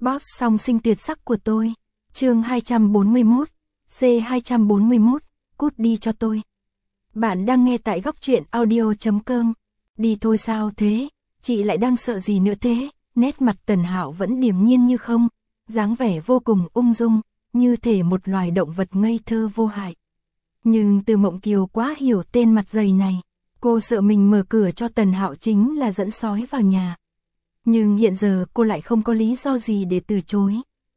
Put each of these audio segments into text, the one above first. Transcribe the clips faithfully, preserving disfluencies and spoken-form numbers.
Boss song sinh tuyệt sắc của tôi. Chương hai trăm bốn mươi mốt, C hai trăm bốn mươi mốt, cút đi cho tôi. Bạn đang nghe tại góc truyện audio chấm com. Đi thôi sao thế? Chị lại đang sợ gì nữa thế? Nét mặt Tần Hạo vẫn điềm nhiên như không, dáng vẻ vô cùng ung dung, như thể một loài động vật ngây thơ vô hại. Nhưng Từ Mộng Kiều quá hiểu tên mặt dày này, cô sợ mình mở cửa cho Tần Hạo chính là dẫn sói vào nhà. Nhưng hiện giờ cô lại không có lý do gì để từ chối.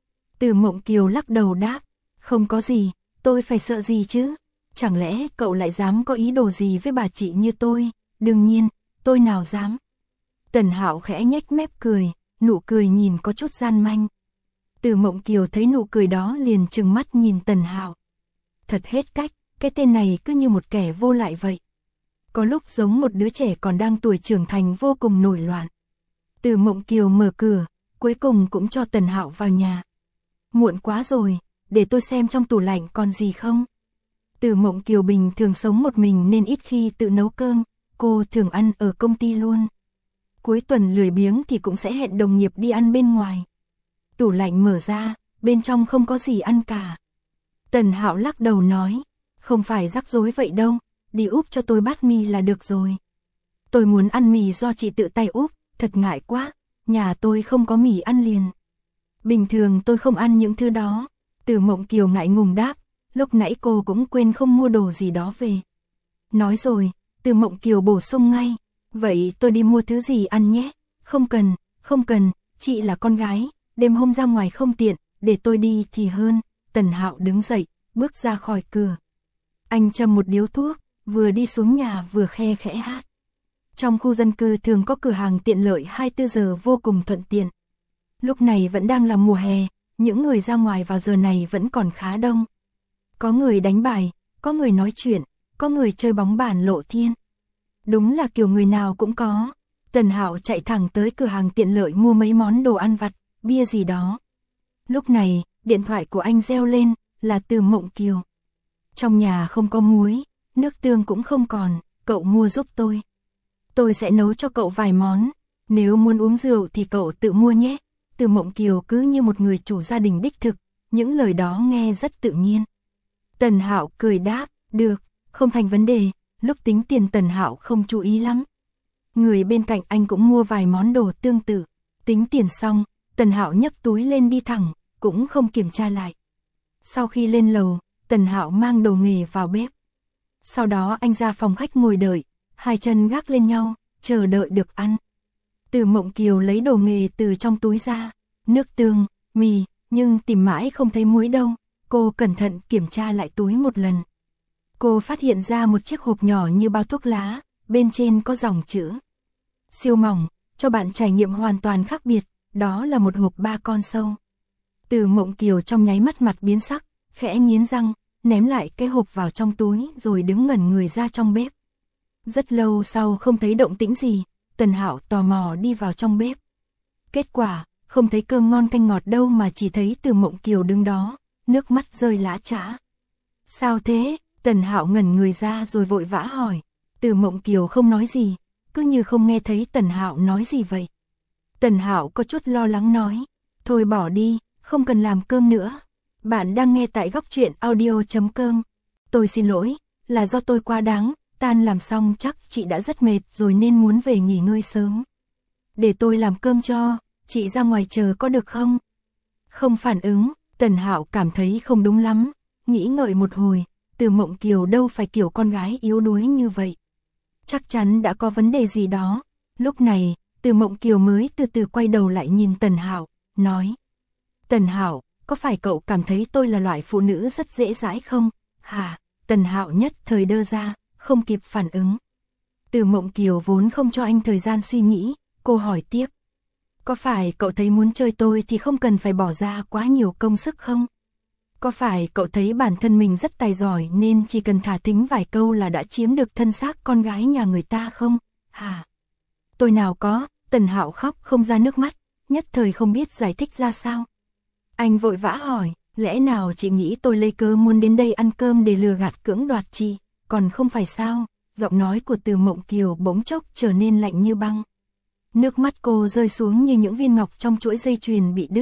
Từ Mộng Kiều lắc đầu đáp, không có gì, tôi phải sợ gì chứ? Chẳng lẽ cậu lại dám có ý đồ gì với bà chị như tôi? Đương nhiên, tôi nào dám. Tần Hạo khẽ nhếch mép cười, nụ cười nhìn có chút gian manh. Từ Mộng Kiều thấy nụ cười đó liền trừng mắt nhìn Tần Hạo. Thật hết cách, cái tên này cứ như một kẻ vô lại vậy. Có lúc giống một đứa trẻ còn đang tuổi trưởng thành vô cùng nổi loạn. Từ Mộng Kiều mở cửa, cuối cùng cũng cho Tần Hạo vào nhà. Muộn quá rồi, để tôi xem trong tủ lạnh còn gì không. Từ Mộng Kiều bình thường sống một mình nên ít khi tự nấu cơm, cô thường ăn ở công ty luôn. Cuối tuần lười biếng thì cũng sẽ hẹn đồng nghiệp đi ăn bên ngoài. Tủ lạnh mở ra, bên trong không có gì ăn cả. Tần Hạo lắc đầu nói, không phải rắc rối vậy đâu, đi úp cho tôi bát mì là được rồi. Tôi muốn ăn mì do chị tự tay úp, thật ngại quá, nhà tôi không có mì ăn liền. Bình thường tôi không ăn những thứ đó. Từ Mộng Kiều ngại ngùng đáp, lúc nãy cô cũng quên không mua đồ gì đó về. Nói rồi, Từ Mộng Kiều bổ sung ngay, vậy tôi đi mua thứ gì ăn nhé. Không cần, không cần, chị là con gái, đêm hôm ra ngoài không tiện, để tôi đi thì hơn. Tần Hạo đứng dậy, bước ra khỏi cửa. Anh châm một điếu thuốc, vừa đi xuống nhà vừa khe khẽ hát. Trong khu dân cư thường có cửa hàng tiện lợi hai mươi tư giờ vô cùng thuận tiện. Lúc này vẫn đang là mùa hè, những người ra ngoài vào giờ này vẫn còn khá đông. Có người đánh bài, có người nói chuyện, có người chơi bóng bàn lộ thiên. Đúng là kiểu người nào cũng có. Tần Hạo chạy thẳng tới cửa hàng tiện lợi mua mấy món đồ ăn vặt, bia gì đó. Lúc này, điện thoại của anh reo lên, là Từ Mộng Kiều. Trong nhà không có muối, nước tương cũng không còn, cậu mua giúp tôi. Tôi sẽ nấu cho cậu vài món, nếu muốn uống rượu thì cậu tự mua nhé. Từ Mộng Kiều cứ như một người chủ gia đình đích thực, những lời đó nghe rất tự nhiên. Tần Hạo cười đáp, được, không thành vấn đề. Lúc tính tiền Tần Hạo không chú ý lắm. Người bên cạnh anh cũng mua vài món đồ tương tự. Tính tiền xong, Tần Hạo nhấc túi lên đi thẳng, cũng không kiểm tra lại. Sau khi lên lầu, Tần Hạo mang đồ nghề vào bếp. Sau đó anh ra phòng khách ngồi đợi, hai chân gác lên nhau, chờ đợi được ăn. Từ Mộng Kiều lấy đồ nghề từ trong túi ra, nước tương, mì, nhưng tìm mãi không thấy muối đâu. Cô cẩn thận kiểm tra lại túi một lần. Cô phát hiện ra một chiếc hộp nhỏ như bao thuốc lá, bên trên có dòng chữ siêu mỏng, cho bạn trải nghiệm hoàn toàn khác biệt, đó là một hộp ba con sâu. Từ Mộng Kiều trong nháy mắt mặt biến sắc, khẽ nghiến răng, ném lại cái hộp vào trong túi rồi đứng ngẩn người ra trong bếp. Rất lâu sau không thấy động tĩnh gì, Tần Hạo tò mò đi vào trong bếp. Kết quả, không thấy cơm ngon canh ngọt đâu mà chỉ thấy Từ Mộng Kiều đứng đó, nước mắt rơi lã chã. Sao thế? Tần Hạo ngẩn người ra rồi vội vã hỏi. Từ Mộng Kiều không nói gì, cứ như không nghe thấy Tần Hạo nói gì vậy. Tần Hạo có chút lo lắng nói, thôi bỏ đi, không cần làm cơm nữa. Bạn đang nghe tại góc truyện audio chấm com. Tôi xin lỗi, là do tôi quá đáng, tan làm xong chắc chị đã rất mệt rồi nên muốn về nghỉ ngơi sớm. Để tôi làm cơm cho, chị ra ngoài chờ có được không? Không phản ứng, Tần Hạo cảm thấy không đúng lắm, nghĩ ngợi một hồi, Từ Mộng Kiều đâu phải kiểu con gái yếu đuối như vậy. Chắc chắn đã có vấn đề gì đó. Lúc này, Từ Mộng Kiều mới từ từ quay đầu lại nhìn Tần Hạo, nói. Tần Hạo, có phải cậu cảm thấy tôi là loại phụ nữ rất dễ dãi không? Hả? Tần Hạo nhất thời đơ ra, không kịp phản ứng. Từ Mộng Kiều vốn không cho anh thời gian suy nghĩ, cô hỏi tiếp. Có phải cậu thấy muốn chơi tôi thì không cần phải bỏ ra quá nhiều công sức không? Có phải cậu thấy bản thân mình rất tài giỏi nên chỉ cần thả thính vài câu là đã chiếm được thân xác con gái nhà người ta không? Hả? Tôi nào có, Tần Hạo khóc không ra nước mắt, nhất thời không biết giải thích ra sao. Anh vội vã hỏi, lẽ nào chị nghĩ tôi lấy cớ muốn đến đây ăn cơm để lừa gạt cưỡng đoạt chị, còn không phải sao? Giọng nói của Từ Mộng Kiều bỗng chốc trở nên lạnh như băng. Nước mắt cô rơi xuống như những viên ngọc trong chuỗi dây chuyền bị đứt,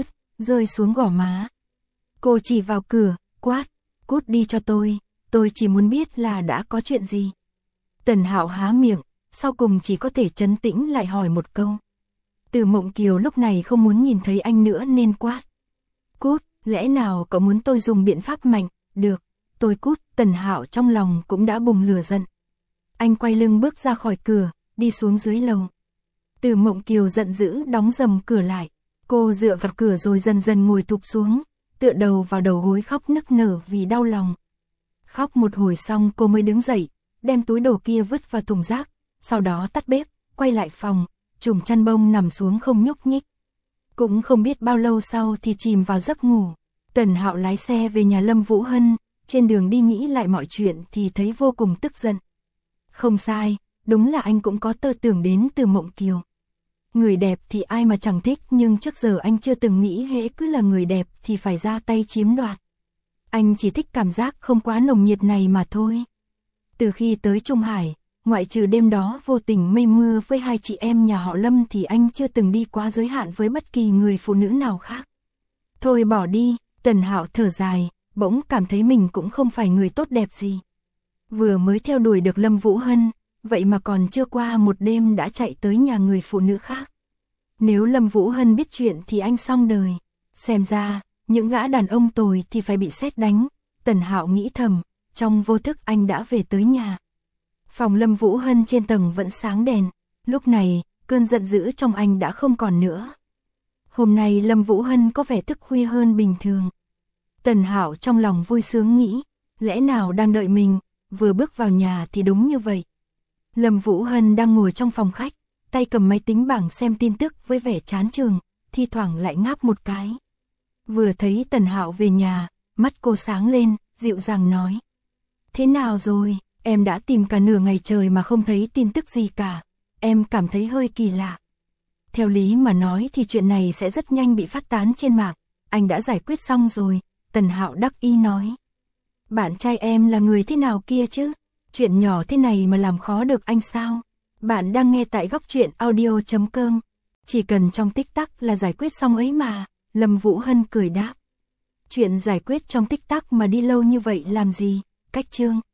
rơi xuống gò má. Cô chỉ vào cửa, quát, cút đi cho tôi, tôi chỉ muốn biết là đã có chuyện gì. Tần Hạo há miệng, sau cùng chỉ có thể trấn tĩnh lại hỏi một câu. Từ Mộng Kiều lúc này không muốn nhìn thấy anh nữa nên quát. Cút, lẽ nào cậu muốn tôi dùng biện pháp mạnh, được, tôi cút. Tần Hạo trong lòng cũng đã bùng lửa giận. Anh quay lưng bước ra khỏi cửa, đi xuống dưới lầu. Từ Mộng Kiều giận dữ đóng rầm cửa lại. Cô dựa vào cửa rồi dần dần ngồi thụp xuống, tựa đầu vào đầu gối khóc nức nở vì đau lòng. Khóc một hồi xong cô mới đứng dậy, đem túi đồ kia vứt vào thùng rác, sau đó tắt bếp, quay lại phòng, trùm chăn bông nằm xuống không nhúc nhích. Cũng không biết bao lâu sau thì chìm vào giấc ngủ. Tần Hạo lái xe về nhà Lâm Vũ Hân, trên đường đi nghĩ lại mọi chuyện thì thấy vô cùng tức giận. Không sai, đúng là anh cũng có tơ tưởng đến Từ Mộng Kiều. Người đẹp thì ai mà chẳng thích, nhưng trước giờ anh chưa từng nghĩ hễ cứ là người đẹp thì phải ra tay chiếm đoạt. Anh chỉ thích cảm giác không quá nồng nhiệt này mà thôi. Từ khi tới Trung Hải, ngoại trừ đêm đó vô tình mây mưa với hai chị em nhà họ Lâm thì anh chưa từng đi quá giới hạn với bất kỳ người phụ nữ nào khác. Thôi bỏ đi, Tần Hạo thở dài, bỗng cảm thấy mình cũng không phải người tốt đẹp gì. Vừa mới theo đuổi được Lâm Vũ Hân, vậy mà còn chưa qua một đêm đã chạy tới nhà người phụ nữ khác. Nếu Lâm Vũ Hân biết chuyện thì anh xong đời. Xem ra, những gã đàn ông tồi thì phải bị sét đánh. Tần Hạo nghĩ thầm, trong vô thức anh đã về tới nhà. Phòng Lâm Vũ Hân trên tầng vẫn sáng đèn. Lúc này, cơn giận dữ trong anh đã không còn nữa. Hôm nay Lâm Vũ Hân có vẻ thức khuya hơn bình thường. Tần Hạo trong lòng vui sướng nghĩ, lẽ nào đang đợi mình, vừa bước vào nhà thì đúng như vậy. Lâm Vũ Hân đang ngồi trong phòng khách, tay cầm máy tính bảng xem tin tức với vẻ chán chường, thi thoảng lại ngáp một cái. Vừa thấy Tần Hạo về nhà, mắt cô sáng lên, dịu dàng nói. Thế nào rồi, em đã tìm cả nửa ngày trời mà không thấy tin tức gì cả, em cảm thấy hơi kỳ lạ. Theo lý mà nói thì chuyện này sẽ rất nhanh bị phát tán trên mạng, anh đã giải quyết xong rồi, Tần Hạo đắc ý nói. Bạn trai em là người thế nào kia chứ? Chuyện nhỏ thế này mà làm khó được anh sao? Bạn đang nghe tại góc truyện audio chấm com. Chỉ cần trong tích tắc là giải quyết xong ấy mà, Lâm Vũ Hân cười đáp. Chuyện giải quyết trong tích tắc mà đi lâu như vậy làm gì? Cách chương.